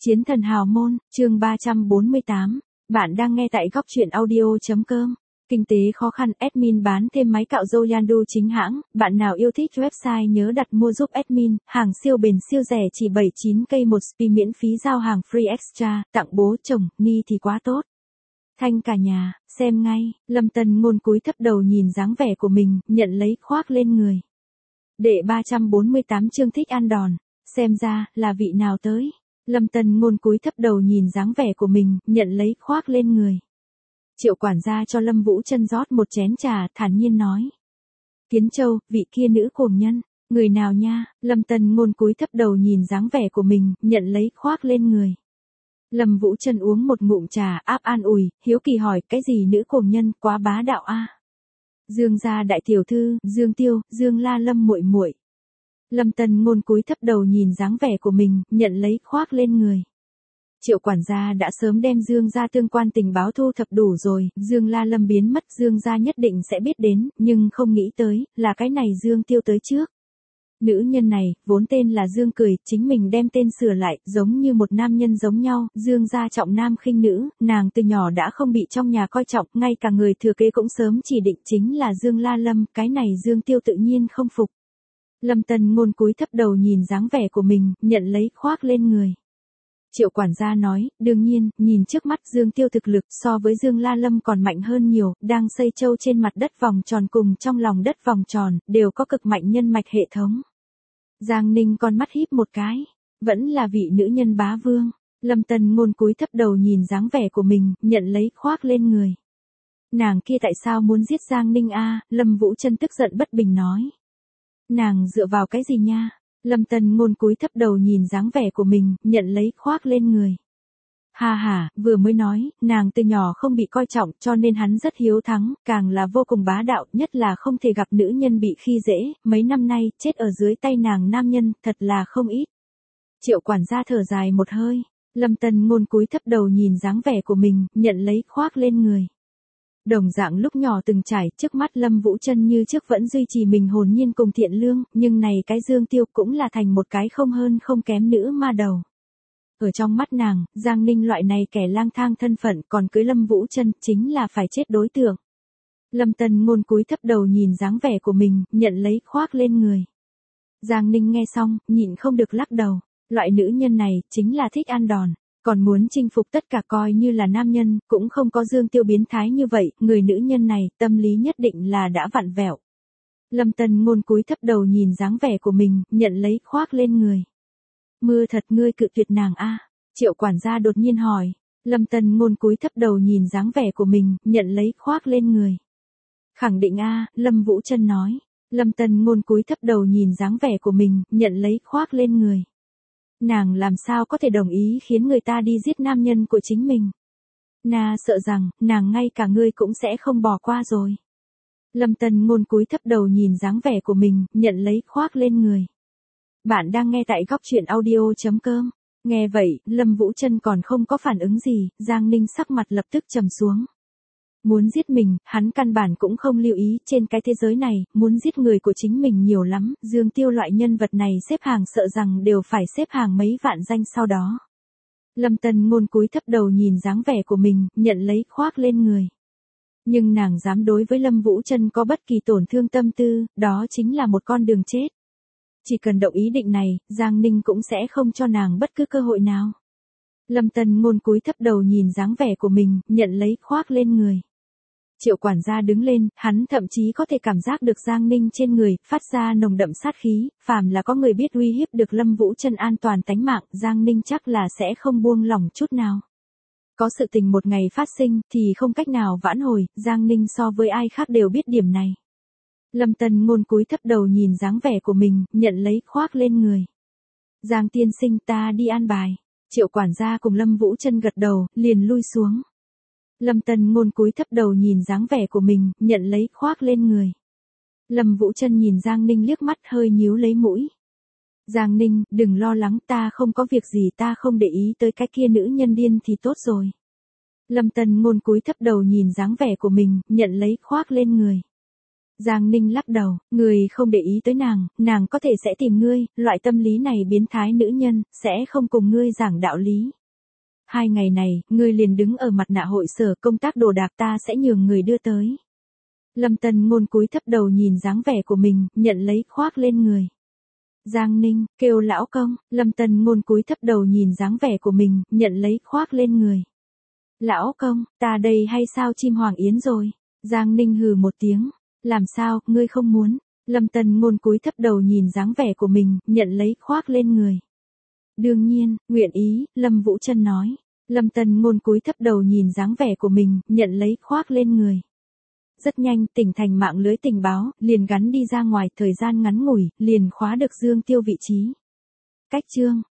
Chiến thần hào môn, chương 348. Bạn đang nghe tại góc truyện audio.com. Kinh tế khó khăn, admin bán thêm máy cạo râu Yandu chính hãng. Bạn nào yêu thích website nhớ đặt mua giúp admin. Hàng siêu bền siêu rẻ chỉ 79k một spi miễn phí giao hàng free extra. Tặng bố chồng, ni thì quá tốt. Thanh cả nhà, xem ngay. Lâm Tân Ngôn cúi thấp đầu nhìn dáng vẻ của mình, nhận lấy khoác lên người. Đệ 348 chương thích ăn đòn. Xem ra, là vị nào tới. Lâm Tân Ngôn cúi thấp đầu nhìn dáng vẻ của mình, nhận lấy khoác lên người. Triệu quản gia cho Lâm Vũ Trân rót một chén trà, thản nhiên nói. Kiến Châu, vị kia nữ cuồng nhân, người nào nha? Lâm Tân Ngôn cúi thấp đầu nhìn dáng vẻ của mình, nhận lấy khoác lên người. Lâm Vũ Trân uống một ngụm trà, áp an ủi, hiếu kỳ hỏi, cái gì nữ cuồng nhân, quá bá đạo a. Dương gia đại tiểu thư, Dương Tiêu, Dương La Lâm muội muội. Lâm Tân Ngôn cúi thấp đầu nhìn dáng vẻ của mình, nhận lấy khoác lên người. Triệu quản gia đã sớm đem Dương gia tương quan tình báo thu thập đủ rồi, Dương La Lâm biến mất Dương gia nhất định sẽ biết đến, nhưng không nghĩ tới, là cái này Dương Tiêu tới trước. Nữ nhân này, vốn tên là Dương Cười, chính mình đem tên sửa lại, giống như một nam nhân giống nhau, Dương gia trọng nam khinh nữ, nàng từ nhỏ đã không bị trong nhà coi trọng, ngay cả người thừa kế cũng sớm chỉ định chính là Dương La Lâm, cái này Dương Tiêu tự nhiên không phục. Lâm Tân Ngôn cúi thấp đầu nhìn dáng vẻ của mình, nhận lấy khoác lên người. Triệu quản gia nói, đương nhiên, nhìn trước mắt Dương Tiêu thực lực so với Dương La Lâm còn mạnh hơn nhiều, đang xây châu trên mặt đất vòng tròn cùng trong lòng đất vòng tròn, đều có cực mạnh nhân mạch hệ thống. Giang Ninh con mắt híp một cái, vẫn là vị nữ nhân bá vương. Lâm Tân Ngôn cúi thấp đầu nhìn dáng vẻ của mình, nhận lấy khoác lên người. Nàng kia tại sao muốn giết Giang Ninh a? Lâm Vũ Trân tức giận bất bình nói. Nàng dựa vào cái gì nha? Lâm Tân Ngôn cúi thấp đầu nhìn dáng vẻ của mình, nhận lấy khoác lên người. Ha ha, vừa mới nói, nàng từ nhỏ không bị coi trọng cho nên hắn rất hiếu thắng, càng là vô cùng bá đạo, nhất là không thể gặp nữ nhân bị khi dễ, mấy năm nay, chết ở dưới tay nàng nam nhân, thật là không ít. Triệu quản gia thở dài một hơi, Lâm Tân Ngôn cúi thấp đầu nhìn dáng vẻ của mình, nhận lấy khoác lên người. Đồng dạng lúc nhỏ từng trải, trước mắt Lâm Vũ Trân như trước vẫn duy trì mình hồn nhiên cùng thiện lương, nhưng này cái Dương Tiêu cũng là thành một cái không hơn không kém nữ ma đầu. Ở trong mắt nàng, Giang Ninh loại này kẻ lang thang thân phận còn cưới Lâm Vũ Trân chính là phải chết đối tượng. Lâm Tân Ngôn cúi thấp đầu nhìn dáng vẻ của mình, nhận lấy khoác lên người. Giang Ninh nghe xong, nhịn không được lắc đầu, loại nữ nhân này chính là thích ăn đòn. Còn muốn chinh phục tất cả coi như là nam nhân, cũng không có Dương Tiêu biến thái như vậy, người nữ nhân này, tâm lý nhất định là đã vặn vẹo. Lâm Tân Ngôn cúi thấp đầu nhìn dáng vẻ của mình, nhận lấy khoác lên người. Mưa thật ngươi cự tuyệt nàng a? Triệu quản gia đột nhiên hỏi. Lâm Tân Ngôn cúi thấp đầu nhìn dáng vẻ của mình, nhận lấy khoác lên người. Khẳng định a, Lâm Vũ Trân nói. Lâm Tân Ngôn cúi thấp đầu nhìn dáng vẻ của mình, nhận lấy khoác lên người. Nàng làm sao có thể đồng ý khiến người ta đi giết nam nhân của chính mình. Na sợ rằng, nàng ngay cả ngươi cũng sẽ không bỏ qua rồi. Lâm Tân Ngôn cúi thấp đầu nhìn dáng vẻ của mình, nhận lấy khoác lên người. Bạn đang nghe tại góc truyện audio.com. Nghe vậy, Lâm Vũ Trân còn không có phản ứng gì, Giang Ninh sắc mặt lập tức trầm xuống. Muốn giết mình, hắn căn bản cũng không lưu ý, trên cái thế giới này, muốn giết người của chính mình nhiều lắm, Dương Tiêu loại nhân vật này xếp hàng sợ rằng đều phải xếp hàng mấy vạn danh sau đó. Lâm Tân Ngôn cúi thấp đầu nhìn dáng vẻ của mình, nhận lấy khoác lên người. Nhưng nàng dám đối với Lâm Vũ Trân có bất kỳ tổn thương tâm tư, đó chính là một con đường chết. Chỉ cần động ý định này, Giang Ninh cũng sẽ không cho nàng bất cứ cơ hội nào. Lâm Tân Ngôn cúi thấp đầu nhìn dáng vẻ của mình, nhận lấy khoác lên người. Triệu quản gia đứng lên, hắn thậm chí có thể cảm giác được Giang Ninh trên người, phát ra nồng đậm sát khí, phàm là có người biết uy hiếp được Lâm Vũ Trân an toàn tánh mạng, Giang Ninh chắc là sẽ không buông lỏng chút nào. Có sự tình một ngày phát sinh, thì không cách nào vãn hồi, Giang Ninh so với ai khác đều biết điểm này. Lâm Tân Ngôn cúi thấp đầu nhìn dáng vẻ của mình, nhận lấy khoác lên người. Giang tiên sinh ta đi an bài. Triệu quản gia cùng Lâm Vũ Trân gật đầu, liền lui xuống. Lâm Tân Ngôn cúi thấp đầu nhìn dáng vẻ của mình, nhận lấy khoác lên người. Lâm Vũ Trân nhìn Giang Ninh liếc mắt hơi nhíu lấy mũi. Giang Ninh, đừng lo lắng, ta không có việc gì, ta không để ý tới cái kia nữ nhân điên thì tốt rồi. Lâm Tân Ngôn cúi thấp đầu nhìn dáng vẻ của mình, nhận lấy khoác lên người. Giang Ninh lắc đầu, người không để ý tới nàng có thể sẽ tìm ngươi, loại tâm lý này biến thái nữ nhân, sẽ không cùng ngươi giảng đạo lý. 2 ngày này, ngươi liền đứng ở mặt nạ hội sở, công tác đồ đạc ta sẽ nhường người đưa tới. Lâm Tân Ngôn cúi thấp đầu nhìn dáng vẻ của mình, nhận lấy khoác lên người. Giang Ninh, kêu lão công, Lâm Tân Ngôn cúi thấp đầu nhìn dáng vẻ của mình, nhận lấy khoác lên người. Lão công, ta đây hay sao chim hoàng yến rồi? Giang Ninh hừ một tiếng. Làm sao, ngươi không muốn? Lâm Tân Ngôn cúi thấp đầu nhìn dáng vẻ của mình, nhận lấy khoác lên người. Đương nhiên, nguyện ý, Lâm Vũ Trân nói. Lâm Tân Ngôn cúi thấp đầu nhìn dáng vẻ của mình, nhận lấy khoác lên người. Rất nhanh, tỉnh thành mạng lưới tình báo, liền gắn đi ra ngoài, thời gian ngắn ngủi, liền khóa được Dương Tiêu vị trí. Cách chương